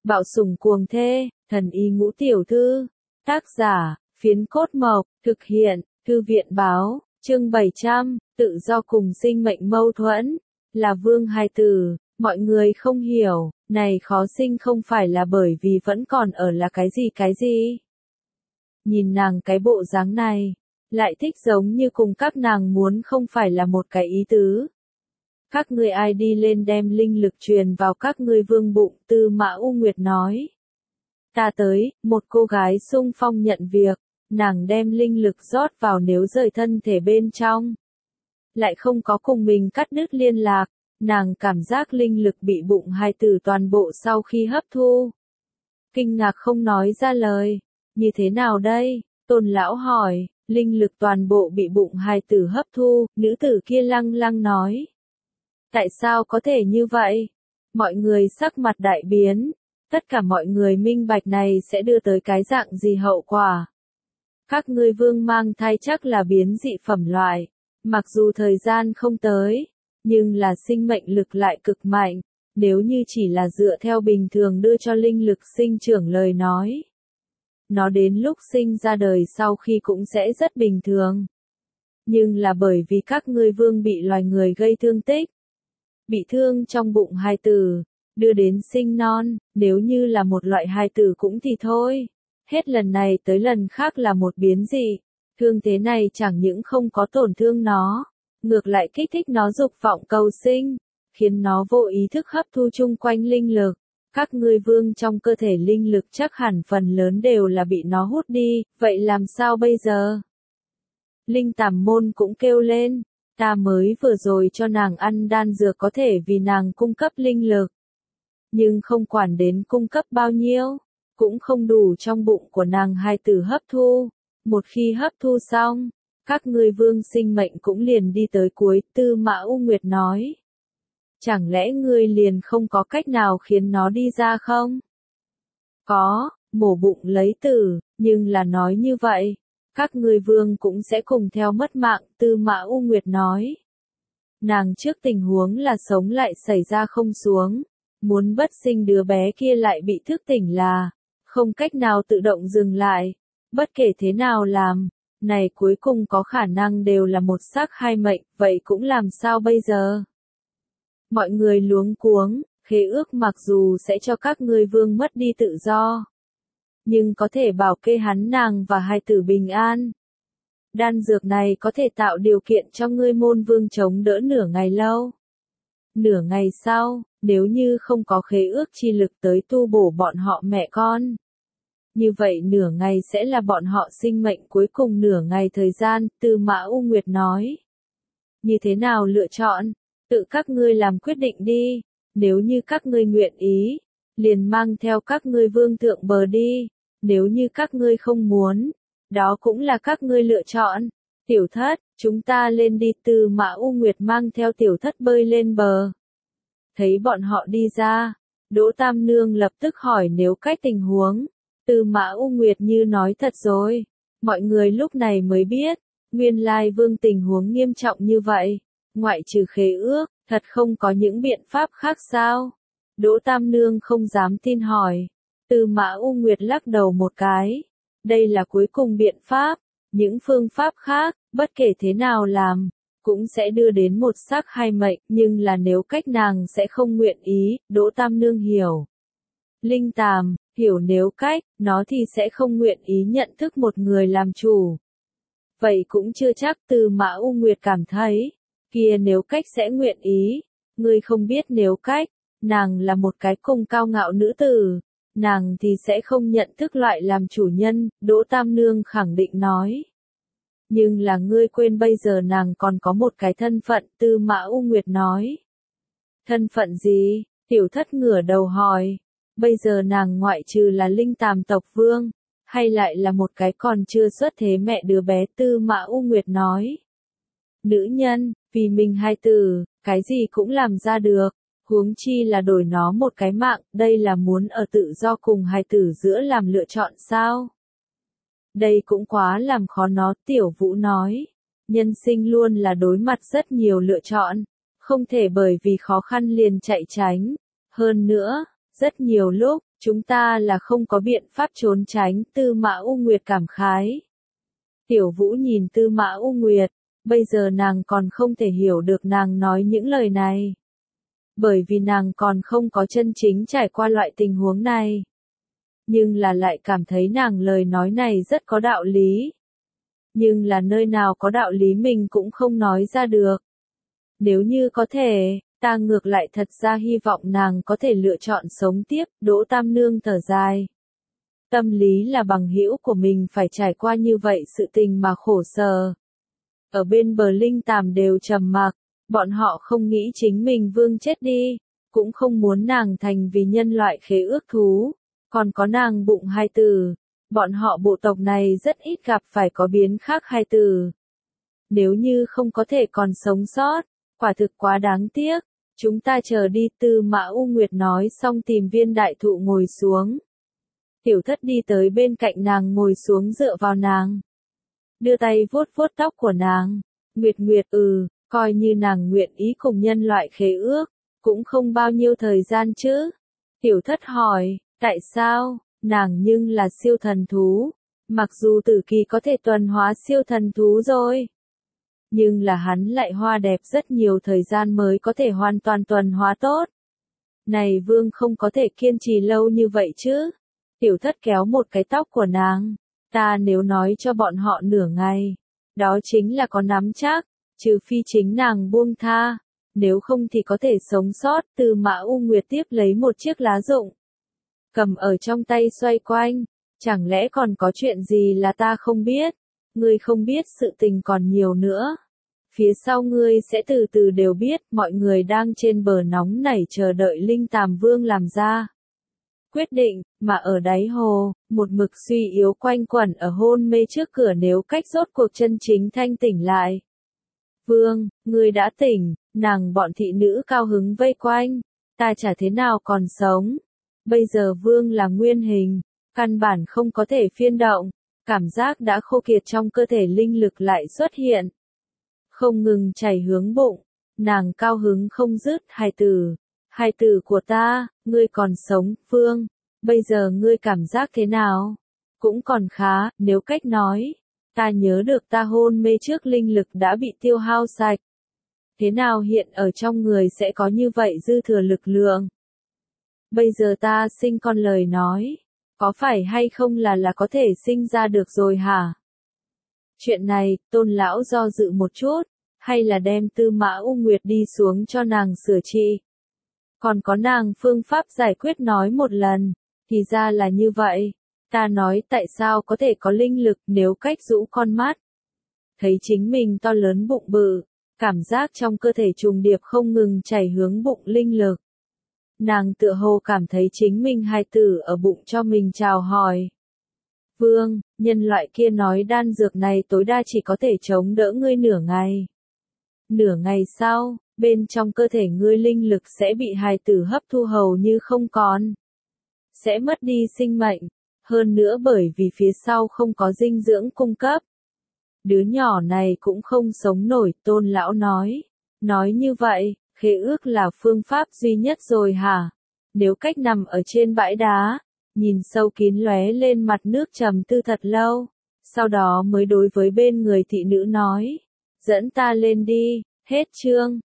Bạo sủng cuồng thê, thần y ngũ tiểu thư. Tác giả, Phiến Cốt Mộc, thực hiện, Thư viện báo, chương 700, tự do cùng sinh mệnh mâu thuẫn, là vương hài tử, mọi người không hiểu, này khó sinh không phải là bởi vì vẫn còn ở là cái gì. Nhìn nàng cái bộ dáng này, lại thích giống như cùng các nàng muốn không phải là một cái ý tứ. Các ngươi ai đi lên đem linh lực truyền vào các ngươi vương bụng, Tư Mã U Nguyệt nói. Ta tới, một cô gái xung phong nhận việc, nàng đem linh lực rót vào nếu rời thân thể bên trong. Lại không có cùng mình cắt đứt liên lạc, nàng cảm giác linh lực bị bụng hài tử toàn bộ sau khi hấp thu. Kinh ngạc không nói ra lời, như thế nào đây, Tôn lão hỏi, linh lực toàn bộ bị bụng hài tử hấp thu, nữ tử kia lăng lăng nói. Tại sao có thể như vậy? Mọi người sắc mặt đại biến, tất cả mọi người minh bạch này sẽ đưa tới cái dạng gì hậu quả. Các ngươi vương mang thai chắc là biến dị phẩm loại, mặc dù thời gian không tới, nhưng là sinh mệnh lực lại cực mạnh, nếu như chỉ là dựa theo bình thường đưa cho linh lực sinh trưởng lời nói. Nó đến lúc sinh ra đời sau khi cũng sẽ rất bình thường. Nhưng là bởi vì các ngươi vương bị loài người gây thương tích, bị thương trong bụng hài tử, đưa đến sinh non, nếu như là một loại hài tử cũng thì thôi. Hết lần này tới lần khác là một biến dị, thương thế này chẳng những không có tổn thương nó, ngược lại kích thích nó dục vọng cầu sinh, khiến nó vô ý thức hấp thu chung quanh linh lực. Các ngươi vương trong cơ thể linh lực chắc hẳn phần lớn đều là bị nó hút đi, vậy làm sao bây giờ? Linh Tàm Môn cũng kêu lên, ta mới vừa rồi cho nàng ăn đan dược có thể vì nàng cung cấp linh lực. Nhưng không quản đến cung cấp bao nhiêu, cũng không đủ trong bụng của nàng hài tử hấp thu. Một khi hấp thu xong, các ngươi vương sinh mệnh cũng liền đi tới cuối, Tư Mã U Nguyệt nói. Chẳng lẽ ngươi liền không có cách nào khiến nó đi ra không? Có, mổ bụng lấy tử, nhưng là nói như vậy, các ngươi vương cũng sẽ cùng theo mất mạng, Tư Mã U Nguyệt nói. Nàng trước tình huống là sống lại xảy ra không xuống, muốn bất sinh đứa bé kia lại bị thức tỉnh là, không cách nào tự động dừng lại, bất kể thế nào làm, này cuối cùng có khả năng đều là một xác hai mệnh, vậy cũng làm sao bây giờ? Mọi người luống cuống, khế ước mặc dù sẽ cho các ngươi vương mất đi tự do, nhưng có thể bảo kê hắn nàng và hài tử bình an. Đan dược này có thể tạo điều kiện cho ngươi môn vương chống đỡ nửa ngày lâu. Nửa ngày sau, nếu như không có khế ước chi lực tới tu bổ bọn họ mẹ con, như vậy nửa ngày sẽ là bọn họ sinh mệnh cuối cùng nửa ngày thời gian, Tư Mã U Nguyệt nói. Như thế nào lựa chọn? Tự các ngươi làm quyết định đi, nếu như các ngươi nguyện ý, liền mang theo các ngươi vương thượng bờ đi, nếu như các ngươi không muốn, đó cũng là các ngươi lựa chọn. Tiểu thất, chúng ta lên đi, Tư Mã U Nguyệt mang theo tiểu thất bơi lên bờ. Thấy bọn họ đi ra, Đỗ Tam Nương lập tức hỏi nếu cách tình huống, Tư Mã U Nguyệt như nói thật rồi, mọi người lúc này mới biết, nguyên lai vương tình huống nghiêm trọng như vậy. Ngoại trừ khế ước, thật không có những biện pháp khác sao? Đỗ Tam Nương không dám tin hỏi. Tư Mã U Nguyệt lắc đầu một cái. Đây là cuối cùng biện pháp, những phương pháp khác, bất kể thế nào làm, cũng sẽ đưa đến một xác hai mệnh, nhưng là nếu cách nàng sẽ không nguyện ý, Đỗ Tam Nương hiểu. Linh Tàm, hiểu nếu cách, nó thì sẽ không nguyện ý nhận thức một người làm chủ. Vậy cũng chưa chắc, Tư Mã U Nguyệt cảm thấy. Kia nếu cách sẽ nguyện ý, ngươi không biết nếu cách, nàng là một cái cung cao ngạo nữ tử, nàng thì sẽ không nhận thức loại làm chủ nhân, Đỗ Tam Nương khẳng định nói. Nhưng là ngươi quên bây giờ nàng còn có một cái thân phận, Tư Mã U Nguyệt nói. Thân phận gì? Tiểu thất ngửa đầu hỏi. Bây giờ nàng ngoại trừ là Linh Tàm tộc vương, hay lại là một cái còn chưa xuất thế mẹ đứa bé, Tư Mã U Nguyệt nói. Nữ nhân, vì mình hài tử, cái gì cũng làm ra được, huống chi là đổi nó một cái mạng, đây là muốn ở tự do cùng hài tử giữa làm lựa chọn sao? Đây cũng quá làm khó nó, Tiểu Vũ nói. Nhân sinh luôn là đối mặt rất nhiều lựa chọn, không thể bởi vì khó khăn liền chạy tránh. Hơn nữa, rất nhiều lúc, Chúng ta là không có biện pháp trốn tránh, Tư Mã U Nguyệt cảm khái. Tiểu Vũ nhìn Tư Mã U Nguyệt, bây giờ nàng còn không thể hiểu được nàng nói những lời này. Bởi vì nàng còn không có chân chính trải qua loại tình huống này. Nhưng là lại cảm thấy nàng lời nói này rất có đạo lý. Nhưng là nơi nào có đạo lý mình cũng không nói ra được. Nếu như có thể, ta ngược lại thật ra hy vọng nàng có thể lựa chọn sống tiếp, Đỗ Tam Nương thở dài. Tâm lý là bằng hữu của mình phải trải qua như vậy sự tình mà khổ sở. Ở bên bờ Linh Tàm đều trầm mặc, bọn họ không nghĩ chính mình vương chết đi, cũng không muốn nàng thành vì nhân loại khế ước thú, còn có nàng bụng hai tử. Bọn họ bộ tộc này rất ít gặp phải có biến khác hai tử. Nếu như không có thể còn sống sót, quả thực quá đáng tiếc. Chúng ta chờ đi, Tư Mã U Nguyệt nói xong tìm viên đại thụ ngồi xuống. Tiểu Thất đi tới bên cạnh nàng ngồi xuống dựa vào nàng. Đưa tay vuốt vuốt tóc của nàng. Nguyệt Nguyệt coi như nàng nguyện ý cùng nhân loại khế ước, cũng không bao nhiêu thời gian chứ. Tiểu Thất hỏi, tại sao? Nàng nhưng là siêu thần thú. Mặc dù Tử Kỳ có thể tuần hóa siêu thần thú rồi. Nhưng là hắn lại hoa đẹp rất nhiều thời gian mới có thể hoàn toàn tuần hóa tốt. Này vương không có thể kiên trì lâu như vậy chứ. Tiểu Thất kéo một cái tóc của nàng. Ta nếu nói cho bọn họ nửa ngày. Đó chính là có nắm chắc. Trừ phi chính nàng buông tha. Nếu không thì có thể sống sót. Tư Mã U Nguyệt tiếp lấy một chiếc lá rụng. Cầm ở trong tay xoay quanh. Chẳng lẽ còn có chuyện gì là ta không biết? Ngươi không biết sự tình còn nhiều nữa. Phía sau ngươi sẽ từ từ đều biết, mọi người đang trên bờ nóng nảy chờ đợi Linh Tàm Vương làm ra quyết định, mà ở đáy hồ, một mực suy yếu quanh quẩn ở hôn mê trước cửa nếu cách rốt cuộc chân chính thanh tỉnh lại. Vương, ngươi đã tỉnh, nàng bọn thị nữ cao hứng vây quanh, ta chả thế nào còn sống. Bây giờ Vương là nguyên hình, căn bản không có thể phiên động, cảm giác đã khô kiệt trong cơ thể linh lực lại xuất hiện. Không ngừng chảy hướng bụng, nàng cao hứng không dứt, hài tử của ta, ngươi còn sống, Vương, bây giờ ngươi cảm giác thế nào? Cũng còn khá, nếu cách nói, ta nhớ được ta hôn mê trước linh lực đã bị tiêu hao sạch. Thế nào hiện ở trong người sẽ có như vậy dư thừa lực lượng? Bây giờ ta sinh con lời nói, có phải hay không là có thể sinh ra được rồi hả? Chuyện này, Tôn lão do dự một chút, hay là đem Tư Mã U Nguyệt đi xuống cho nàng sửa trị. Còn có nàng phương pháp giải quyết nói một lần, thì ra là như vậy. Ta nói tại sao có thể có linh lực nếu cách rũ con mắt. Thấy chính mình to lớn bụng bự, cảm giác trong cơ thể trùng điệp không ngừng chảy hướng bụng linh lực. Nàng tựa hồ cảm thấy chính mình hài tử ở bụng cho mình chào hỏi. Vương, nhân loại kia nói đan dược này tối đa chỉ có thể chống đỡ ngươi nửa ngày. Nửa ngày sau, bên trong cơ thể ngươi linh lực sẽ bị hài tử hấp thu hầu như không còn. Sẽ mất đi sinh mệnh, hơn nữa bởi vì phía sau không có dinh dưỡng cung cấp. Đứa nhỏ này cũng không sống nổi, Tôn lão nói. Nói như vậy, khế ước là phương pháp duy nhất rồi hả? Nếu cách nằm ở trên bãi đá, nhìn sâu kín lóe lên mặt nước trầm tư thật lâu, sau đó mới đối với bên người thị nữ nói, dẫn ta lên đi, hết chương.